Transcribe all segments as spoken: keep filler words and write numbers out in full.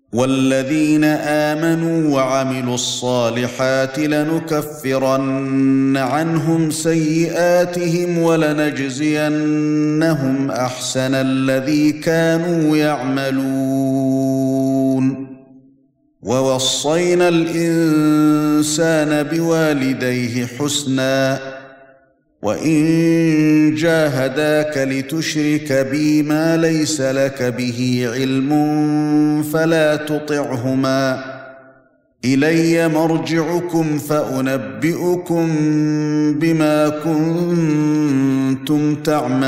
والذين آمنوا وعملوا الصالحات لنكفرن عنهم سيئاتهم ولنجزينهم أحسن الذي كانوا يعملون ووصينا الإنسان بوالديه حسنا وإن جاهداك لتشرك بي ما ليس لك به علم فلا تطعهما إلي مرجعكم فأنبئكم بما كنتم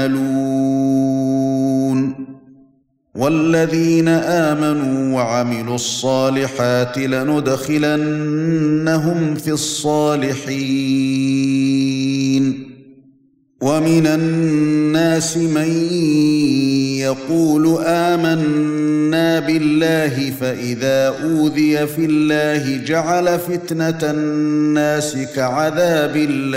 تعملون والذين آمنوا وعملوا الصالحات لندخلنهم في الصالحين ومن الناس من يقول آمنا بالله فإذا أوذي في الله جعل فتنة الناس كعذاب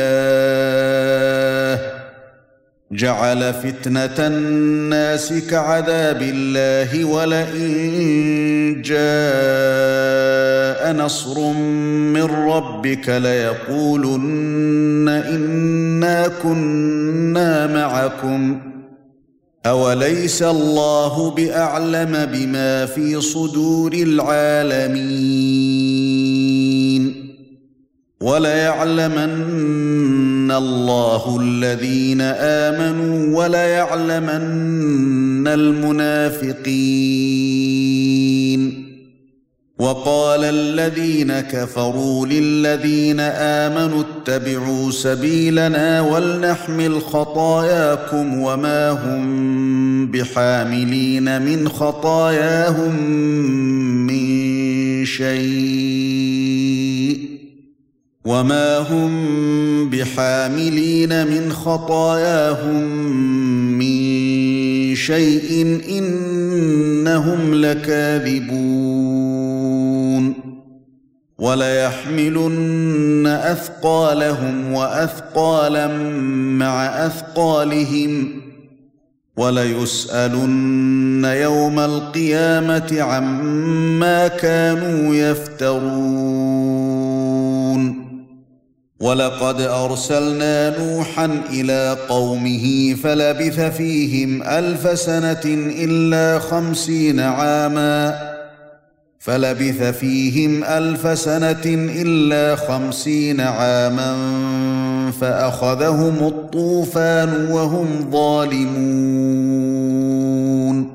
الله جعل فتنة الناس كعذاب الله ولئن جاء نصر من ربك ليقولن إنا كنا معكم أوليس الله بأعلم بما في صدور العالمين وليعلمن الله الذين آمنوا وليعلمن المنافقين وقال الذين كفروا للذين آمنوا اتبعوا سبيلنا ولنحمل خطاياكم وما هم بحاملين من خطاياهم من شيء وما هم بحاملين من خطاياهم من شيء إنهم لكاذبون وليحملن أثقالهم وأثقالا مع أثقالهم وليسألن يوم القيامة عما كانوا يفترون ولقد أرسلنا نوحا إلى قومه فلبث فيهم ألف سنة إلا خمسين عاما فلبث فيهم ألف سنة إلا خمسين عاما فأخذهم الطوفان وهم ظالمون